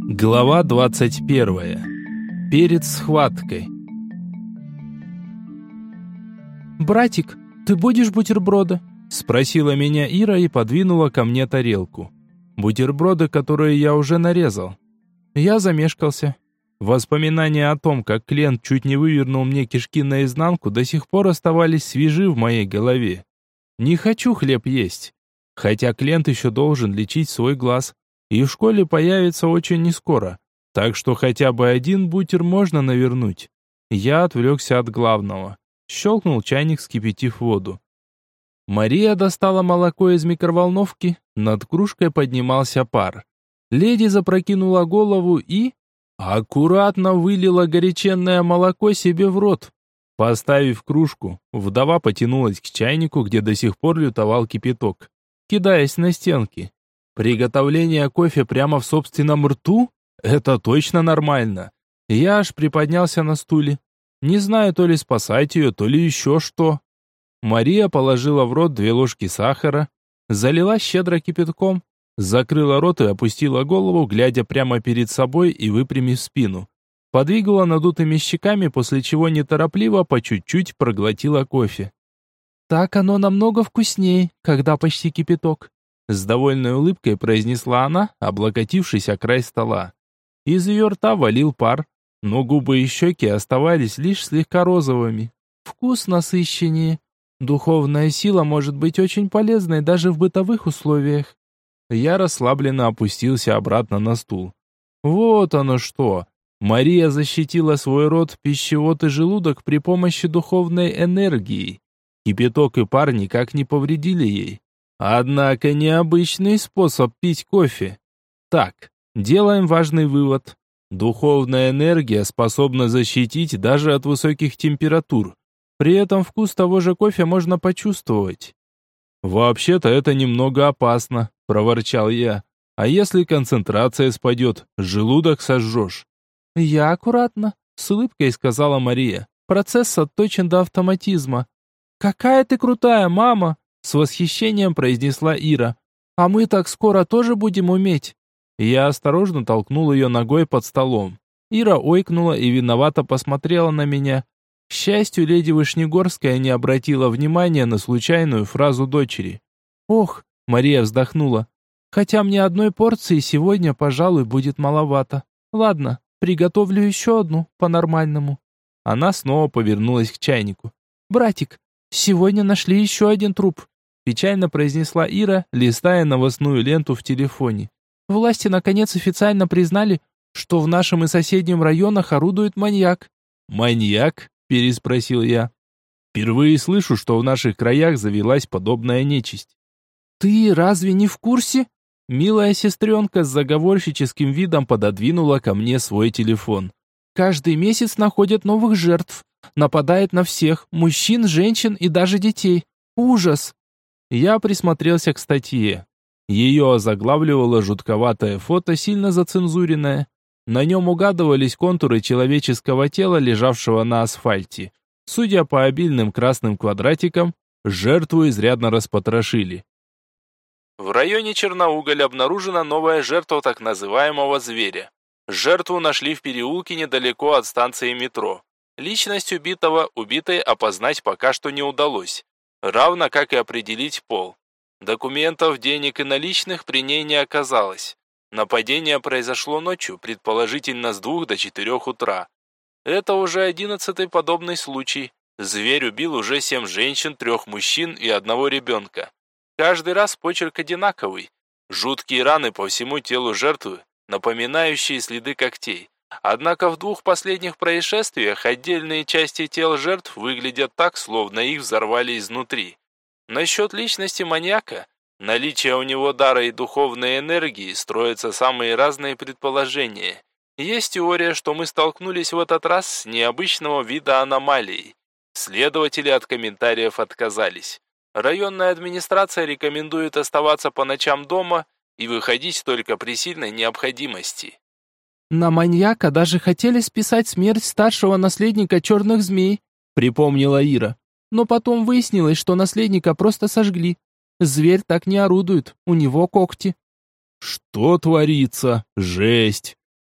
Глава 21. Перед схваткой. «Братик, ты будешь бутерброды?» Спросила меня Ира и подвинула ко мне тарелку. Бутерброды, которые я уже нарезал. Я замешкался. Воспоминания о том, как клиент чуть не вывернул мне кишки наизнанку, до сих пор оставались свежи в моей голове. Не хочу хлеб есть. Хотя клиент еще должен лечить свой глаз. И в школе появится очень нескоро. Так что хотя бы один бутер можно навернуть. Я отвлекся от главного. Щелкнул чайник, вскипятив воду. Мария достала молоко из микроволновки. Над кружкой поднимался пар. Леди запрокинула голову и аккуратно вылила горяченное молоко себе в рот. Поставив кружку, вдова потянулась к чайнику, где до сих пор лютовал кипяток, кидаясь на стенки. Приготовление кофе прямо в собственном рту? Это точно нормально. Я аж приподнялся на стуле. Не знаю, то ли спасать ее, то ли еще что. Мария положила в рот 2 ложки сахара, залила щедро кипятком, закрыла рот и опустила голову, глядя прямо перед собой и выпрямив спину. Подвигала надутыми щеками, после чего неторопливо по чуть-чуть проглотила кофе. «Так оно намного вкуснее, когда почти кипяток», с довольной улыбкой произнесла она, облокотившись о край стола. Из ее рта валил пар, но губы и щеки оставались лишь слегка розовыми. «Вкус насыщеннее. Духовная сила может быть очень полезной даже в бытовых условиях». Я расслабленно опустился обратно на стул. Вот оно что. Мария защитила свой рот, пищевод и желудок при помощи духовной энергии. Кипяток и пар никак не повредили ей. Однако необычный способ пить кофе. Так, делаем важный вывод. Духовная энергия способна защитить даже от высоких температур. При этом вкус того же кофе можно почувствовать. «Вообще-то это немного опасно», – проворчал я. «А если концентрация спадет, желудок сожжешь?» «Я аккуратно», – с улыбкой сказала Мария. «Процесс отточен до автоматизма». «Какая ты крутая, мама!» С восхищением произнесла Ира. «А мы так скоро тоже будем уметь?» Я осторожно толкнул ее ногой под столом. Ира ойкнула и виновато посмотрела на меня. К счастью, леди Вышнегорская не обратила внимания на случайную фразу дочери. «Ох», — Мария вздохнула, «хотя мне одной порции сегодня, пожалуй, будет маловато. Ладно, приготовлю еще одну, по-нормальному». Она снова повернулась к чайнику. «Братик, сегодня нашли еще один труп», печально произнесла Ира, листая новостную ленту в телефоне. «Власти наконец официально признали, что в нашем и соседнем районах орудует маньяк». «Маньяк?» – переспросил я. «Впервые слышу, что в наших краях завелась подобная нечисть». «Ты разве не в курсе?» Милая сестренка с заговорщическим видом пододвинула ко мне свой телефон. «Каждый месяц находят новых жертв. Нападает на всех, мужчин, женщин и даже детей. Ужас!» Я присмотрелся к статье. Ее озаглавливало жутковатое фото, сильно зацензуренное. На нем угадывались контуры человеческого тела, лежавшего на асфальте. Судя по обильным красным квадратикам, жертву изрядно распотрошили. В районе Черноуголь обнаружена новая жертва так называемого зверя. Жертву нашли в переулке недалеко от станции метро. Личность убитой опознать пока что не удалось. Равно как и определить пол. Документов, денег и наличных при ней не оказалось. Нападение произошло ночью, предположительно с 2 до 4 утра. Это уже 11-й подобный случай. Зверь убил уже 7 женщин, 3 мужчин и 1 ребенка. Каждый раз почерк одинаковый. Жуткие раны по всему телу жертвы, напоминающие следы когтей. Однако в 2 последних происшествиях отдельные части тел жертв выглядят так, словно их взорвали изнутри. Насчет личности маньяка, наличия у него дара и духовной энергии, строятся самые разные предположения. Есть теория, что мы столкнулись в этот раз с необычного вида аномалией. Следователи от комментариев отказались. Районная администрация рекомендует оставаться по ночам дома и выходить только при сильной необходимости. «На маньяка даже хотели списать смерть старшего наследника черных змей», припомнила Ира. «Но потом выяснилось, что наследника просто сожгли. Зверь так не орудует, у него когти». «Что творится? Жесть!»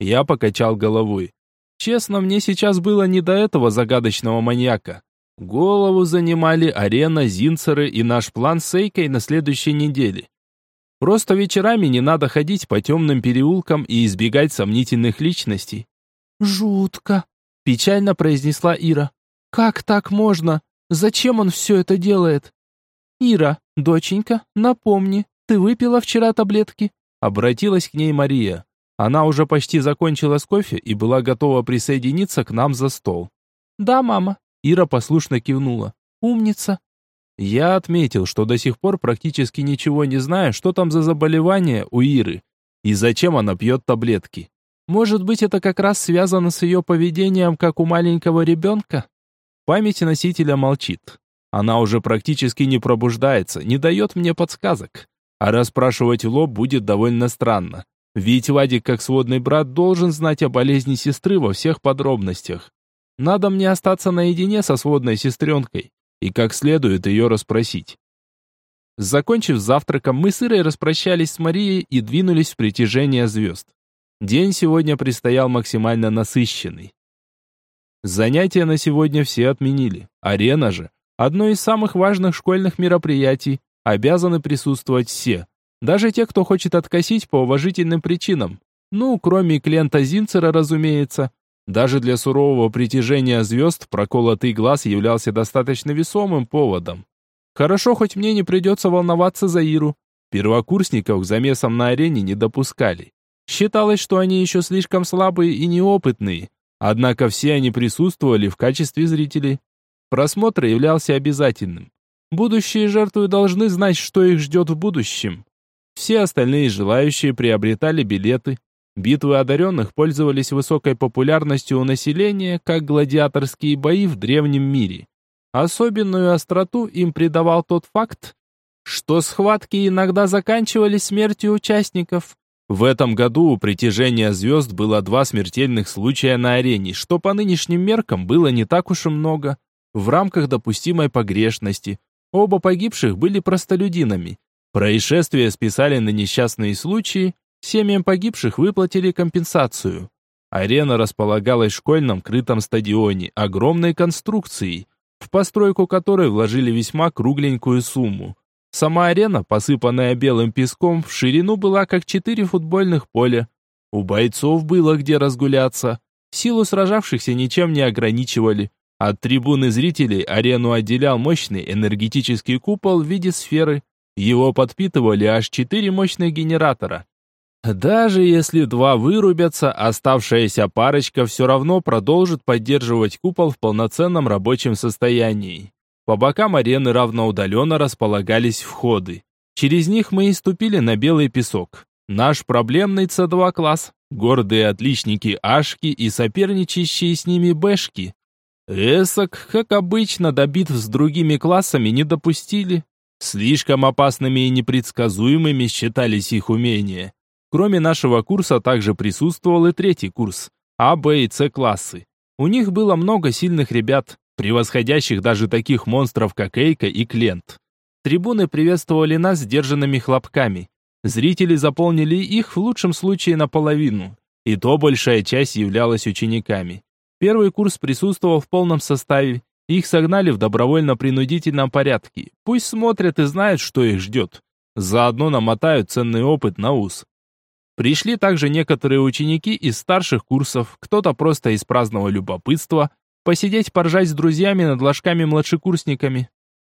Я покачал головой. Честно, мне сейчас было не до этого загадочного маньяка. Голову занимали арена, зинцеры и наш план с Эйкой на следующей неделе. Просто вечерами не надо ходить по темным переулкам и избегать сомнительных личностей. «Жутко», — печально произнесла Ира. «Как так можно? Зачем он все это делает?» «Ира, доченька, напомни, ты выпила вчера таблетки?» Обратилась к ней Мария. Она уже почти закончила с кофе и была готова присоединиться к нам за стол. «Да, мама». Ира послушно кивнула. «Умница». Я отметил, что до сих пор практически ничего не знаю, что там за заболевание у Иры и зачем она пьет таблетки. Может быть, это как раз связано с ее поведением, как у маленького ребенка? Память носителя молчит. Она уже практически не пробуждается, не дает мне подсказок. А расспрашивать в лоб будет довольно странно. Ведь Вадик, как сводный брат, должен знать о болезни сестры во всех подробностях. Надо мне остаться наедине со сводной сестренкой и как следует ее расспросить. Закончив завтраком, мы с Ирой распрощались с Марией и двинулись в притяжение звезд. День сегодня предстоял максимально насыщенный. Занятия на сегодня все отменили. Арена же, одно из самых важных школьных мероприятий, обязаны присутствовать все. Даже те, кто хочет откосить по уважительным причинам. Ну, кроме Клента Зинцера, разумеется. Даже для сурового притяжения звезд проколотый глаз являлся достаточно весомым поводом. Хорошо, хоть мне не придется волноваться за Иру. Первокурсников к замесам на арене не допускали. Считалось, что они еще слишком слабые и неопытные. Однако все они присутствовали в качестве зрителей. Просмотр являлся обязательным. Будущие жертвы должны знать, что их ждет в будущем. Все остальные желающие приобретали билеты. Битвы одаренных пользовались высокой популярностью у населения, как гладиаторские бои в древнем мире. Особенную остроту им придавал тот факт, что схватки иногда заканчивались смертью участников. В этом году у притяжения звезд было 2 смертельных случая на арене, что по нынешним меркам было не так уж и много. В рамках допустимой погрешности. Оба погибших были простолюдинами. Происшествия списали на несчастные случаи, семьям погибших выплатили компенсацию. Арена располагалась в школьном крытом стадионе, огромной конструкцией, в постройку которой вложили весьма кругленькую сумму. Сама арена, посыпанная белым песком, в ширину была как 4 футбольных поля. У бойцов было где разгуляться. Силу сражавшихся ничем не ограничивали. От трибуны зрителей арену отделял мощный энергетический купол в виде сферы. Его подпитывали аж 4 мощных генератора. Даже если 2 вырубятся, оставшаяся парочка все равно продолжит поддерживать купол в полноценном рабочем состоянии. По бокам арены равноудаленно располагались входы. Через них мы и ступили на белый песок. Наш проблемный С2 класс, гордые отличники Ашки и соперничающие с ними Бэшки. Эсок, как обычно, до битв с другими классами не допустили. Слишком опасными и непредсказуемыми считались их умения. Кроме нашего курса также присутствовал и 3-й курс, А, Б и С классы. У них было много сильных ребят, превосходящих даже таких монстров, как Эйка и Клент. Трибуны приветствовали нас сдержанными хлопками. Зрители заполнили их в лучшем случае наполовину, и то большая часть являлась учениками. 1-й курс присутствовал в полном составе, их согнали в добровольно-принудительном порядке. Пусть смотрят и знают, что их ждет. Заодно намотают ценный опыт на ус. Пришли также некоторые ученики из старших курсов, кто-то просто из праздного любопытства, посидеть поржать с друзьями над ложками-младшекурсниками.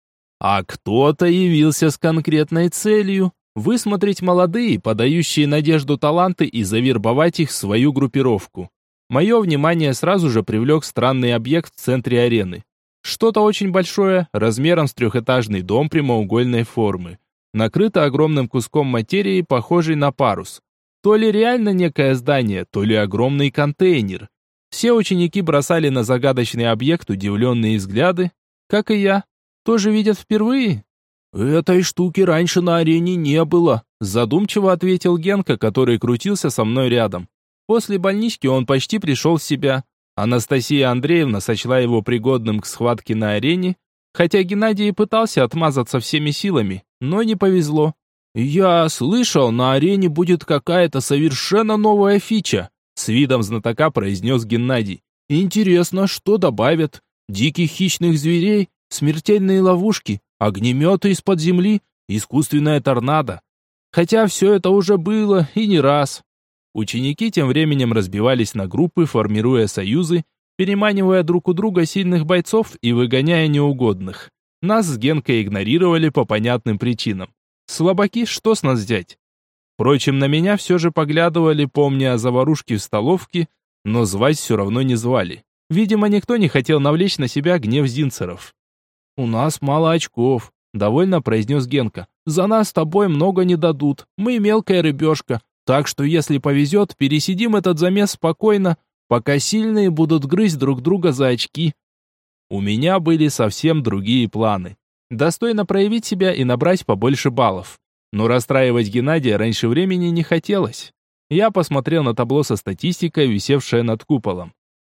А кто-то явился с конкретной целью – высмотреть молодые, подающие надежду таланты и завербовать их в свою группировку. Мое внимание сразу же привлек странный объект в центре арены. Что-то очень большое, размером с 3-этажный дом прямоугольной формы. Накрыто огромным куском материи, похожей на парус. То ли реально некое здание, то ли огромный контейнер. Все ученики бросали на загадочный объект удивленные взгляды, как и я. Тоже видят впервые? «Этой штуки раньше на арене не было», задумчиво ответил Генка, который крутился со мной рядом. После больнички он почти пришел в себя. Анастасия Андреевна сочла его пригодным к схватке на арене, хотя Геннадий пытался отмазаться всеми силами, но не повезло. «Я слышал, на арене будет какая-то совершенно новая фича», С видом знатока произнес Геннадий. Интересно, что добавят? Диких хищных зверей, смертельные ловушки, огнеметы из-под земли, искусственная торнадо. Хотя все это уже было и не раз. Ученики тем временем разбивались на группы, формируя союзы, переманивая друг у друга сильных бойцов и выгоняя неугодных. Нас с Генкой игнорировали по понятным причинам. Слабаки, что с нас взять? Впрочем, на меня все же поглядывали, помня о заварушке в столовке, но звать все равно не звали. Видимо, никто не хотел навлечь на себя гнев зинцеров. «У нас мало очков», — довольно произнес Генка. «За нас с тобой много не дадут. Мы мелкая рыбешка. Так что, если повезет, пересидим этот замес спокойно, пока сильные будут грызть друг друга за очки». У меня были совсем другие планы. Достойно проявить себя и набрать побольше баллов. Но расстраивать Геннадия раньше времени не хотелось. Я посмотрел на табло со статистикой, висевшее над куполом.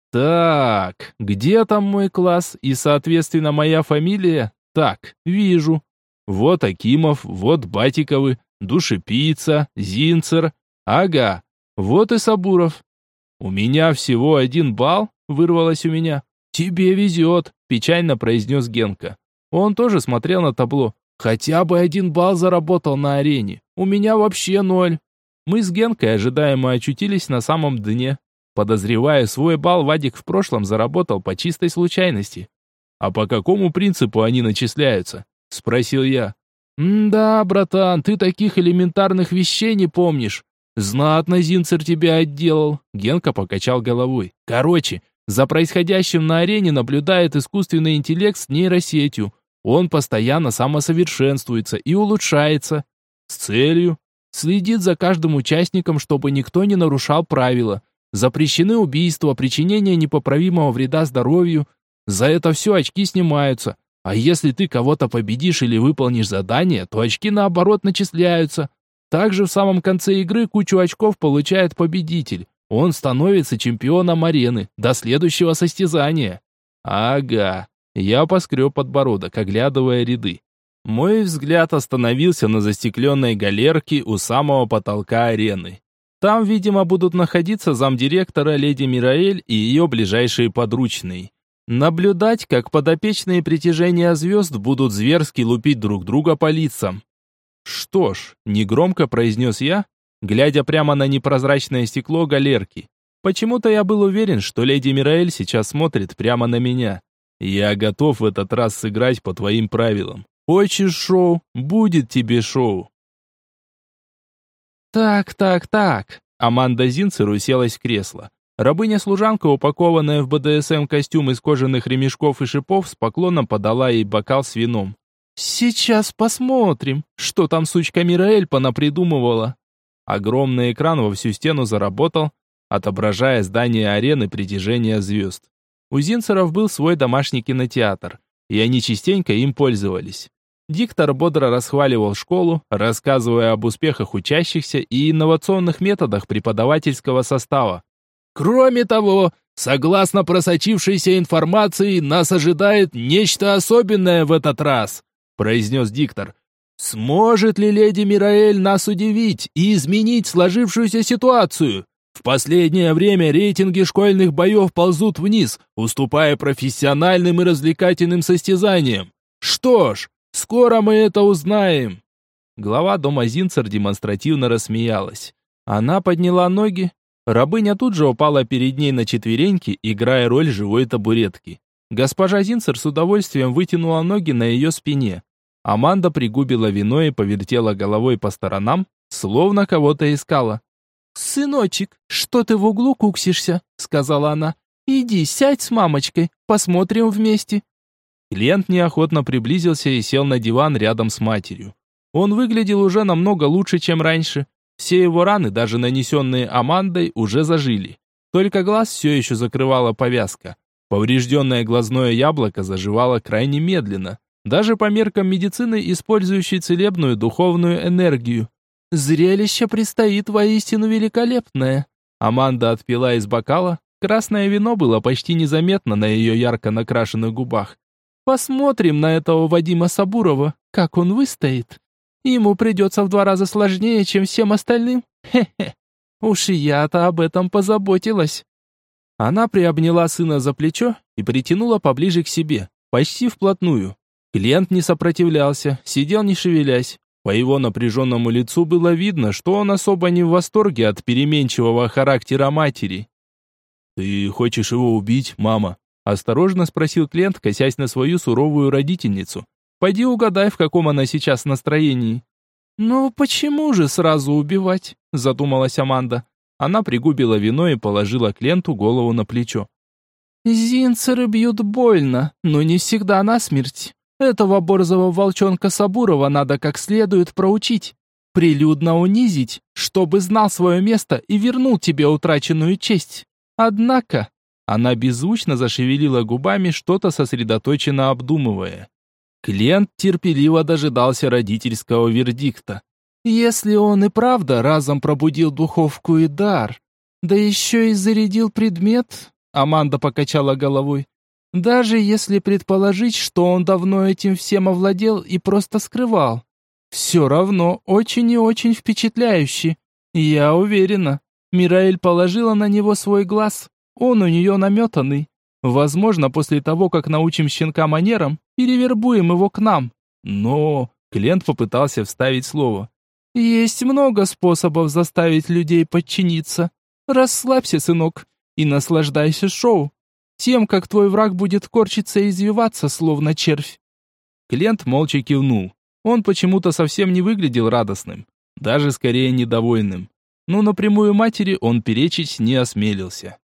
Так, где там мой класс и, соответственно, моя фамилия? Так, вижу. Вот Акимов, вот Батиковы, Душепица, Зинцер. Ага, вот и Сабуров. У меня всего 1 балл, вырвалось у меня. Тебе везет, печально произнес Генка. Он тоже смотрел на табло. Хотя бы 1 балл заработал на арене. У меня вообще 0. Мы с Генкой ожидаемо очутились на самом дне. Подозревая свой балл, Вадик в прошлом заработал по чистой случайности. «А по какому принципу они начисляются?» – спросил я. «Да, братан, ты таких элементарных вещей не помнишь. Знатно Зинцер тебя отделал», – Генка покачал головой. «Короче, за происходящим на арене наблюдает искусственный интеллект с нейросетью. Он постоянно самосовершенствуется и улучшается. С целью следит за каждым участником, чтобы никто не нарушал правила. Запрещены убийства, причинение непоправимого вреда здоровью. За это все очки снимаются. А если ты кого-то победишь или выполнишь задание, то очки наоборот начисляются. Также в самом конце игры кучу очков получает победитель. Он становится чемпионом арены до следующего состязания». «Ага». Я поскреб подбородок, оглядывая ряды. Мой взгляд остановился на застекленной галерке у самого потолка арены. Там, видимо, будут находиться замдиректора леди Мираэль и ее ближайшие подручные. Наблюдать, как подопечные притяжения звезд будут зверски лупить друг друга по лицам. «Что ж», — негромко произнес я, глядя прямо на непрозрачное стекло галерки. Почему-то я был уверен, что леди Мираэль сейчас смотрит прямо на меня. «Я готов в этот раз сыграть по твоим правилам. Хочешь шоу? Будет тебе шоу». Так. Аманда Зинцер уселась в кресло. Рабыня-служанка, упакованная в БДСМ-костюм из кожаных ремешков и шипов, с поклоном подала ей бокал с вином. «Сейчас посмотрим, что там сучка Мираэль понапридумывала». Огромный экран во всю стену заработал, отображая здание арены притяжения звезд. У Зинцеров был свой домашний кинотеатр, и они частенько им пользовались. Диктор бодро расхваливал школу, рассказывая об успехах учащихся и инновационных методах преподавательского состава. «Кроме того, согласно просочившейся информации, нас ожидает нечто особенное в этот раз», произнес диктор. «Сможет ли леди Мираэль нас удивить и изменить сложившуюся ситуацию? В последнее время рейтинги школьных боев ползут вниз, уступая профессиональным и развлекательным состязаниям. Что ж, скоро мы это узнаем». Глава дома Зинцер демонстративно рассмеялась. Она подняла ноги. Рабыня тут же упала перед ней на четвереньки, играя роль живой табуретки. Госпожа Зинцер с удовольствием вытянула ноги на ее спине. Аманда пригубила вино и повертела головой по сторонам, словно кого-то искала. «Сыночек, что ты в углу куксишься?» — сказала она. «Иди, сядь с мамочкой, посмотрим вместе». Клиент неохотно приблизился и сел на диван рядом с матерью. Он выглядел уже намного лучше, чем раньше. Все его раны, даже нанесенные Амандой, уже зажили. Только глаз все еще закрывала повязка. Поврежденное глазное яблоко заживало крайне медленно, даже по меркам медицины, использующей целебную духовную энергию. «Зрелище предстоит воистину великолепное». Аманда отпила из бокала. Красное вино было почти незаметно на ее ярко накрашенных губах. «Посмотрим на этого Вадима Сабурова, как он выстоит. Ему придется в 2 раза сложнее, чем всем остальным. Хе-хе». Уж и я-то об этом позаботилась. Она приобняла сына за плечо и притянула поближе к себе, почти вплотную. Клиент не сопротивлялся, сидел не шевелясь. По его напряженному лицу было видно, что он особо не в восторге от переменчивого характера матери. «Ты хочешь его убить, мама?» – осторожно спросил клиент, косясь на свою суровую родительницу. «Пойди угадай, в каком она сейчас настроении». «Ну почему же сразу убивать?» – задумалась Аманда. Она пригубила вино и положила клиенту голову на плечо. «Зинцеры бьют больно, но не всегда насмерть. Этого борзого волчонка Сабурова надо как следует проучить, прилюдно унизить, чтобы знал свое место и вернул тебе утраченную честь. Однако...» Она беззвучно зашевелила губами, что-то сосредоточенно обдумывая. Клиент терпеливо дожидался родительского вердикта. Если он и правда разом пробудил духовку и дар, да еще и зарядил предмет, Аманда покачала головой. Даже если предположить, что он давно этим всем овладел и просто скрывал, все равно очень и очень впечатляюще. Я уверена, Мираэль положила на него свой глаз, он у нее наметанный. Возможно, после того, как научим щенка манерам, перевербуем его к нам. Но клиент попытался вставить слово. Есть много способов заставить людей подчиниться. Расслабься, сынок, и наслаждайся шоу. Тем, как твой враг будет корчиться и извиваться, словно червь. Клиент молча кивнул. Он почему-то совсем не выглядел радостным, даже скорее недовольным. Но напрямую матери он перечить не осмелился.